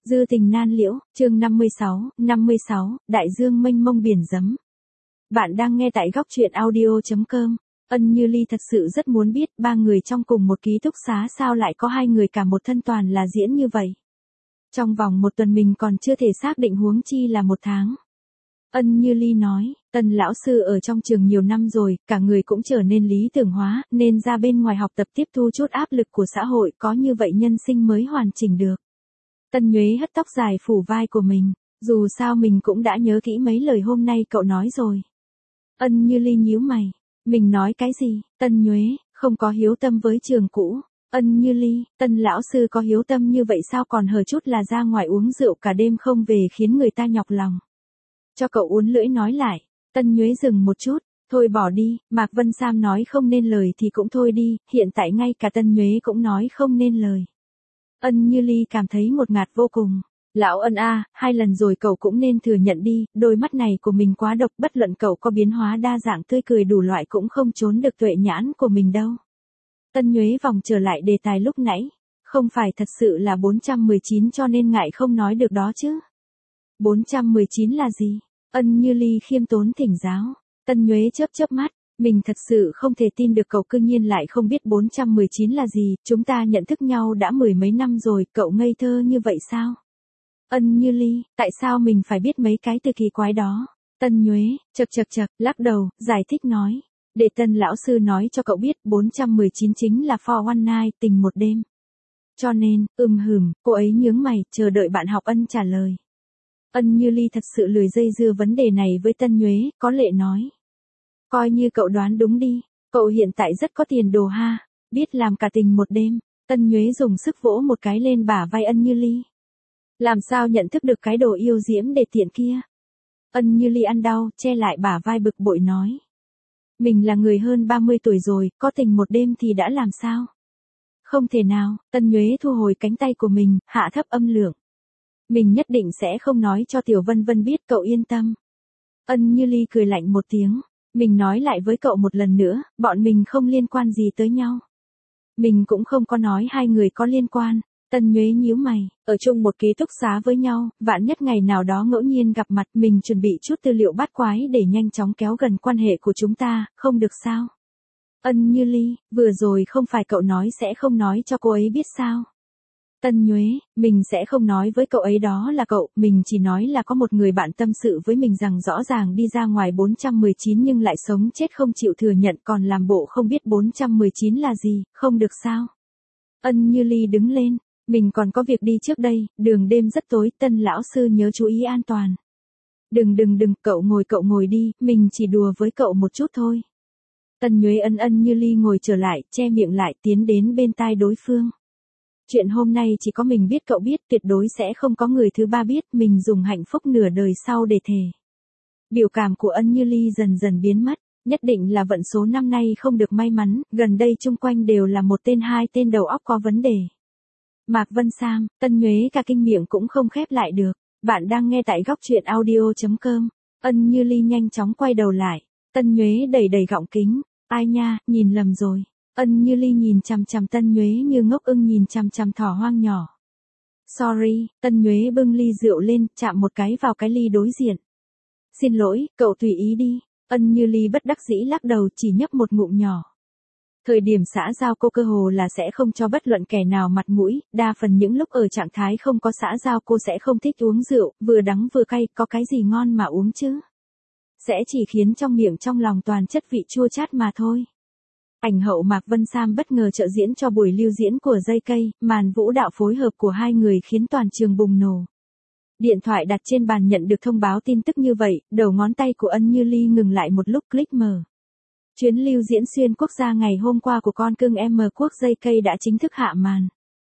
Dư tình nan liễu, chương 56, đại dương mênh mông biển dấm. Bạn đang nghe tại góc truyện audio.com. Ân Như Ly thật sự rất muốn biết ba người trong cùng một ký túc xá sao lại có hai người cả một thân toàn là diễn như vậy. Trong vòng một tuần mình còn chưa thể xác định huống chi là một tháng. Ân Như Ly nói, Tân lão sư ở trong trường nhiều năm rồi, cả người cũng trở nên lý tưởng hóa, nên ra bên ngoài học tập tiếp thu chút áp lực của xã hội, có như vậy nhân sinh mới hoàn chỉnh được. Tân Nhuế hất tóc dài phủ vai của mình, dù sao mình cũng đã nhớ kỹ mấy lời hôm nay cậu nói rồi. Ân Như Ly nhíu mày, mình nói cái gì? Tân Nhuế, không có hiếu tâm với trường cũ. Ân Như Ly, Tân lão sư có hiếu tâm như vậy sao còn hờ chút là ra ngoài uống rượu cả đêm không về khiến người ta nhọc lòng. Cho cậu uốn lưỡi nói lại, Tân Nhuế dừng một chút, thôi bỏ đi, Mạc Vân Sam nói không nên lời thì cũng thôi đi, hiện tại ngay cả Tân Nhuế cũng nói không nên lời. Ân Như Ly cảm thấy ngột ngạt vô cùng. Lão Ân a, 2 lần rồi cậu cũng nên thừa nhận đi, đôi mắt này của mình quá độc, bất luận cậu có biến hóa đa dạng tươi cười đủ loại cũng không trốn được tuệ nhãn của mình đâu. Tân Nhuế vòng trở lại đề tài lúc nãy, không phải thật sự là 419 cho nên ngại không nói được đó chứ. 419 là gì? Ân Như Ly khiêm tốn thỉnh giáo. Tân Nhuế chớp mắt, mình thật sự không thể tin được cậu cư nhiên lại không biết 419 là gì, chúng ta nhận thức nhau đã 10 mấy năm rồi, cậu ngây thơ như vậy sao? Ân Như Ly, tại sao mình phải biết mấy cái từ kỳ quái đó? Tân Nhuế, chậc, lắc đầu, giải thích nói. Để Tân lão sư nói cho cậu biết 419 chính là for one night, tình một đêm. Cho nên, cô ấy nhướng mày, chờ đợi bạn học Ân trả lời. Ân Như Ly thật sự lười dây dưa vấn đề này với Tân Nhuế, có lệ nói. Coi như cậu đoán đúng đi, cậu hiện tại rất có tiền đồ ha, biết làm cả tình một đêm. Tân Nhuế dùng sức vỗ một cái lên bả vai Ân Như Ly. Làm sao nhận thức được cái đồ yêu diễm để tiện kia? Ân Như Ly ăn đau, che lại bả vai bực bội nói. Mình là người hơn 30 tuổi rồi, có tình một đêm thì đã làm sao? Không thể nào, Tân Nhuế thu hồi cánh tay của mình, hạ thấp âm lượng. Mình nhất định sẽ không nói cho Tiểu Vân Vân biết, cậu yên tâm. Ân Như Ly cười lạnh một tiếng. Mình nói lại với cậu một lần nữa, bọn mình không liên quan gì tới nhau. Mình cũng không có nói hai người có liên quan. Tân Nhuế nhíu mày, ở chung một ký túc xá với nhau, vạn nhất ngày nào đó ngẫu nhiên gặp mặt, mình chuẩn bị chút tư liệu bát quái để nhanh chóng kéo gần quan hệ của chúng ta, không được sao? Ân Như Ly, vừa rồi không phải cậu nói sẽ không nói cho cô ấy biết sao? Tân Nhuế, mình sẽ không nói với cậu ấy đó là cậu, mình chỉ nói là có một người bạn tâm sự với mình rằng rõ ràng đi ra ngoài 419 nhưng lại sống chết không chịu thừa nhận còn làm bộ không biết 419 là gì, không được sao? Ân Như Ly đứng lên, mình còn có việc đi trước đây, đường đêm rất tối, Tân lão sư nhớ chú ý an toàn. Đừng, cậu ngồi đi, mình chỉ đùa với cậu một chút thôi. Tân Nhuế Ân Như Ly ngồi trở lại, che miệng lại, tiến đến bên tai đối phương. Chuyện hôm nay chỉ có mình biết, cậu biết, tuyệt đối sẽ không có người thứ ba biết, mình dùng hạnh phúc nửa đời sau để thề. Biểu cảm của Ân Như Ly dần dần biến mất, nhất định là vận số năm nay không được may mắn, gần đây chung quanh đều là một tên hai tên đầu óc có vấn đề. Mạc Vân Sam, Tân Nhuế cả kinh miệng cũng không khép lại được. Bạn đang nghe tại góc truyện audio.com. Ân Như Ly nhanh chóng quay đầu lại. Tân Nhuế đẩy gọng kính. Ai nha, nhìn lầm rồi. Ân Như Ly nhìn chằm Tân Nhuế như ngốc ưng nhìn chằm thỏ hoang nhỏ. Sorry, Tân Nhuế bưng ly rượu lên, chạm một cái vào cái ly đối diện. Xin lỗi, cậu tùy ý đi. Ân Như Ly bất đắc dĩ lắc đầu, chỉ nhấp một ngụm nhỏ. Thời điểm xã giao cô cơ hồ là sẽ không cho bất luận kẻ nào mặt mũi, đa phần những lúc ở trạng thái không có xã giao cô sẽ không thích uống rượu, vừa đắng vừa cay, có cái gì ngon mà uống chứ. Sẽ chỉ khiến trong miệng trong lòng toàn chất vị chua chát mà thôi. Ảnh hậu Mạc Vân Sam bất ngờ trợ diễn cho buổi lưu diễn của Dây Cây, màn vũ đạo phối hợp của hai người khiến toàn trường bùng nổ. Điện thoại đặt trên bàn nhận được thông báo tin tức như vậy, đầu ngón tay của Ân Như Ly ngừng lại một lúc, click mở. Chuyến lưu diễn xuyên quốc gia ngày hôm qua của con cưng M quốc Dây Cây đã chính thức hạ màn.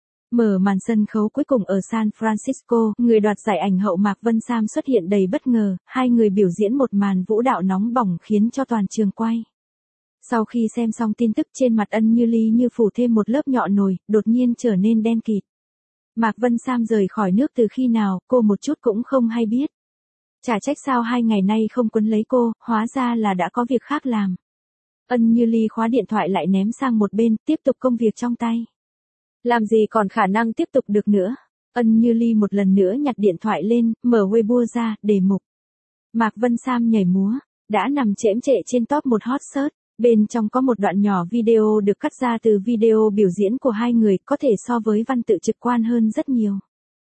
Mở màn sân khấu cuối cùng ở San Francisco, người đoạt giải ảnh hậu Mạc Vân Sam xuất hiện đầy bất ngờ, hai người biểu diễn một màn vũ đạo nóng bỏng khiến cho toàn trường quay. Sau khi xem xong tin tức trên mặt Ân Như Ly như phủ thêm một lớp nhọ nồi, đột nhiên trở nên đen kịt. Mạc Vân Sam rời khỏi nước từ khi nào, cô một chút cũng không hay biết. Chả trách sao 2 ngày nay không quấn lấy cô, hóa ra là đã có việc khác làm. Ân Như Ly khóa điện thoại lại ném sang một bên, tiếp tục công việc trong tay. Làm gì còn khả năng tiếp tục được nữa. Ân Như Ly một lần nữa nhặt điện thoại lên, mở Weibo ra, đề mục. Mạc Vân Sam nhảy múa, đã nằm chễm chệ trên top một hot search. Bên trong có một đoạn nhỏ video được cắt ra từ video biểu diễn của hai người, có thể so với văn tự trực quan hơn rất nhiều.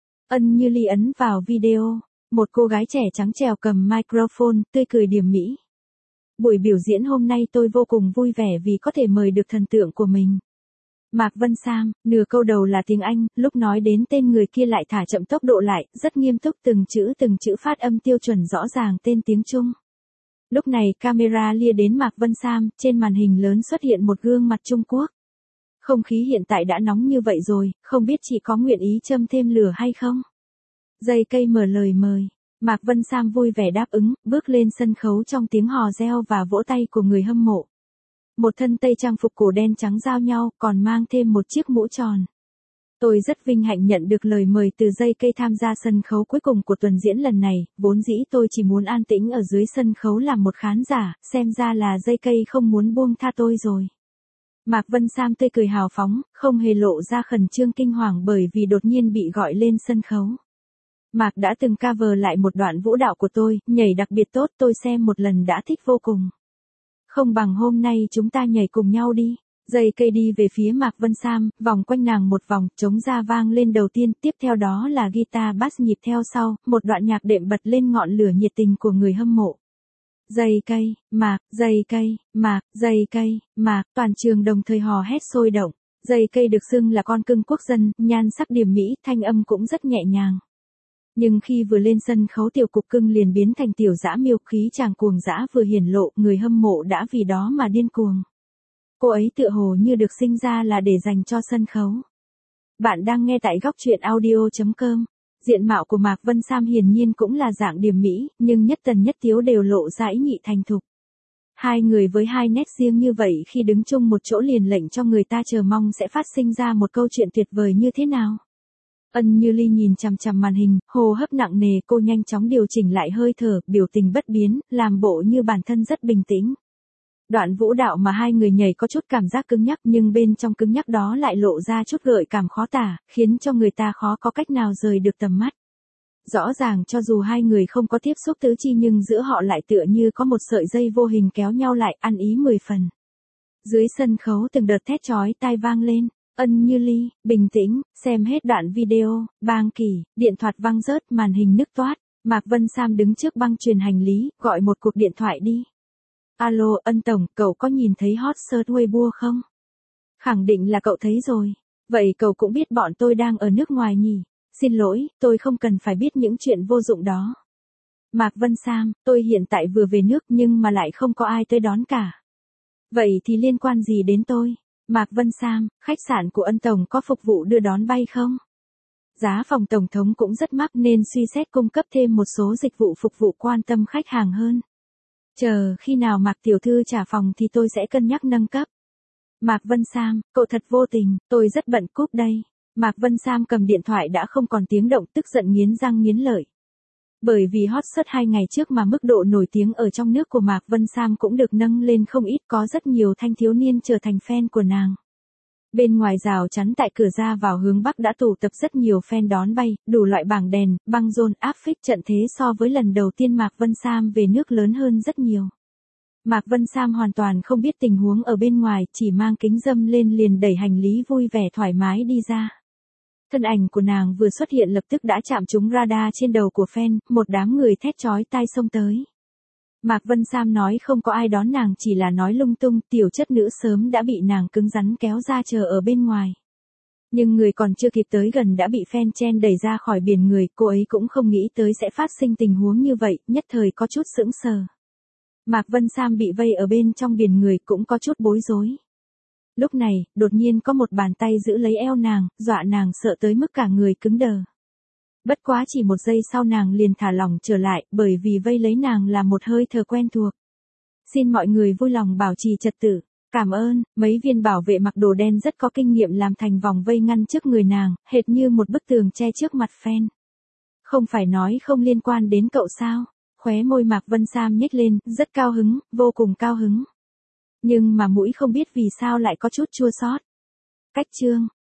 Ân Như Ly ấn vào video, một cô gái trẻ trắng trẻo cầm microphone, tươi cười điềm mỹ. Buổi biểu diễn hôm nay tôi vô cùng vui vẻ vì có thể mời được thần tượng của mình. Mạc Vân Sam, nửa câu đầu là tiếng Anh, lúc nói đến tên người kia lại thả chậm tốc độ lại, rất nghiêm túc từng chữ phát âm tiêu chuẩn rõ ràng tên tiếng Trung. Lúc này camera lia đến Mạc Vân Sam, trên màn hình lớn xuất hiện một gương mặt Trung Quốc. Không khí hiện tại đã nóng như vậy rồi, không biết chị có nguyện ý châm thêm lửa hay không? Dây cây mở lời mời. Mạc Vân Sam vui vẻ đáp ứng, bước lên sân khấu trong tiếng hò reo và vỗ tay của người hâm mộ. Một thân tây trang phục cổ đen trắng giao nhau, còn mang thêm một chiếc mũ tròn. Tôi rất vinh hạnh nhận được lời mời từ dây cây tham gia sân khấu cuối cùng của tuần diễn lần này, vốn dĩ tôi chỉ muốn an tĩnh ở dưới sân khấu làm một khán giả, xem ra là dây cây không muốn buông tha tôi rồi. Mạc Vân Sam tươi cười hào phóng, không hề lộ ra khẩn trương kinh hoàng bởi vì đột nhiên bị gọi lên sân khấu. Mạc đã từng cover lại một đoạn vũ đạo của tôi, nhảy đặc biệt tốt, tôi xem một lần đã thích vô cùng. Không bằng hôm nay chúng ta nhảy cùng nhau đi. Dây cây đi về phía Mạc Vân Sam, vòng quanh nàng một vòng, trống da vang lên đầu tiên, tiếp theo đó là guitar bass nhịp theo sau, một đoạn nhạc đệm bật lên ngọn lửa nhiệt tình của người hâm mộ. Dây cây, Mạc, dây cây, Mạc, dây cây, Mạc, toàn trường đồng thời hò hét sôi động. Dây cây được xưng là con cưng quốc dân, nhan sắc điềm mỹ, thanh âm cũng rất nhẹ nhàng. Nhưng khi vừa lên sân khấu tiểu cục cưng liền biến thành tiểu dã miêu, khí chàng cuồng dã vừa hiển lộ, người hâm mộ đã vì đó mà điên cuồng. Cô ấy tựa hồ như được sinh ra là để dành cho sân khấu. Bạn đang nghe tại góc truyện audio.com. Diện mạo của Mạc Vân Sam hiển nhiên cũng là dạng điềm mỹ, nhưng nhất tần nhất tiếu đều lộ ra ý nhị thành thục. Hai người với hai nét riêng như vậy khi đứng chung một chỗ liền lệnh cho người ta chờ mong sẽ phát sinh ra một câu chuyện tuyệt vời như thế nào. Ân Như Ly nhìn chằm chằm màn hình, hô hấp nặng nề, cô nhanh chóng điều chỉnh lại hơi thở, biểu tình bất biến, làm bộ như bản thân rất bình tĩnh. Đoạn vũ đạo mà hai người nhảy có chút cảm giác cứng nhắc, nhưng bên trong cứng nhắc đó lại lộ ra chút gợi cảm khó tả, khiến cho người ta khó có cách nào rời được tầm mắt. Rõ ràng cho dù hai người không có tiếp xúc tứ chi nhưng giữa họ lại tựa như có một sợi dây vô hình kéo nhau lại, ăn ý 10 phần. Dưới sân khấu từng đợt thét chói tai vang lên. Ân Như Ly, bình tĩnh, xem hết đoạn video, bang kỳ, điện thoại văng rớt, màn hình nứt toát. Mạc Vân Sam đứng trước băng truyền hành lý, gọi một cuộc điện thoại đi. Alo, Ân Tổng, cậu có nhìn thấy hot search Weibo không? Khẳng định là cậu thấy rồi. Vậy cậu cũng biết bọn tôi đang ở nước ngoài nhỉ? Xin lỗi, tôi không cần phải biết những chuyện vô dụng đó. Mạc Vân Sam, tôi hiện tại vừa về nước nhưng mà lại không có ai tới đón cả. Vậy thì liên quan gì đến tôi? Mạc Vân Sam, khách sạn của Ân Tổng có phục vụ đưa đón bay không? Giá phòng Tổng thống cũng rất mắc nên suy xét cung cấp thêm một số dịch vụ phục vụ quan tâm khách hàng hơn. Chờ khi nào Mạc Tiểu Thư trả phòng thì tôi sẽ cân nhắc nâng cấp. Mạc Vân Sam, cậu thật vô tình, tôi rất bận cúp đây. Mạc Vân Sam cầm điện thoại đã không còn tiếng động, tức giận nghiến răng nghiến lợi. Bởi vì hot search 2 ngày trước mà mức độ nổi tiếng ở trong nước của Mạc Vân Sam cũng được nâng lên không ít, có rất nhiều thanh thiếu niên trở thành fan của nàng. Bên ngoài rào chắn tại cửa ra vào hướng Bắc đã tụ tập rất nhiều fan đón bay, đủ loại bảng đèn, băng rôn, áp phích, trận thế so với lần đầu tiên Mạc Vân Sam về nước lớn hơn rất nhiều. Mạc Vân Sam hoàn toàn không biết tình huống ở bên ngoài, chỉ mang kính râm lên liền đẩy hành lý vui vẻ thoải mái đi ra. Thân ảnh của nàng vừa xuất hiện lập tức đã chạm trúng radar trên đầu của fan, một đám người thét chói tai xông tới. Mạc Vân Sam nói không có ai đón nàng chỉ là nói lung tung, tiểu chất nữ sớm đã bị nàng cứng rắn kéo ra chờ ở bên ngoài. Nhưng người còn chưa kịp tới gần đã bị fan chen đẩy ra khỏi biển người, cô ấy cũng không nghĩ tới sẽ phát sinh tình huống như vậy, nhất thời có chút sững sờ. Mạc Vân Sam bị vây ở bên trong biển người cũng có chút bối rối. Lúc này, đột nhiên có một bàn tay giữ lấy eo nàng, dọa nàng sợ tới mức cả người cứng đờ. Bất quá chỉ một giây sau nàng liền thả lỏng trở lại, bởi vì vây lấy nàng là một hơi thở quen thuộc. Xin mọi người vui lòng bảo trì trật tự. Cảm ơn, mấy viên bảo vệ mặc đồ đen rất có kinh nghiệm làm thành vòng vây ngăn trước người nàng, hệt như một bức tường che trước mặt fan. Không phải nói không liên quan đến cậu sao? Khóe môi Mạc Vân Sam nhếch lên, rất cao hứng, vô cùng cao hứng. Nhưng mà mũi không biết vì sao lại có chút chua xót. Cách chương.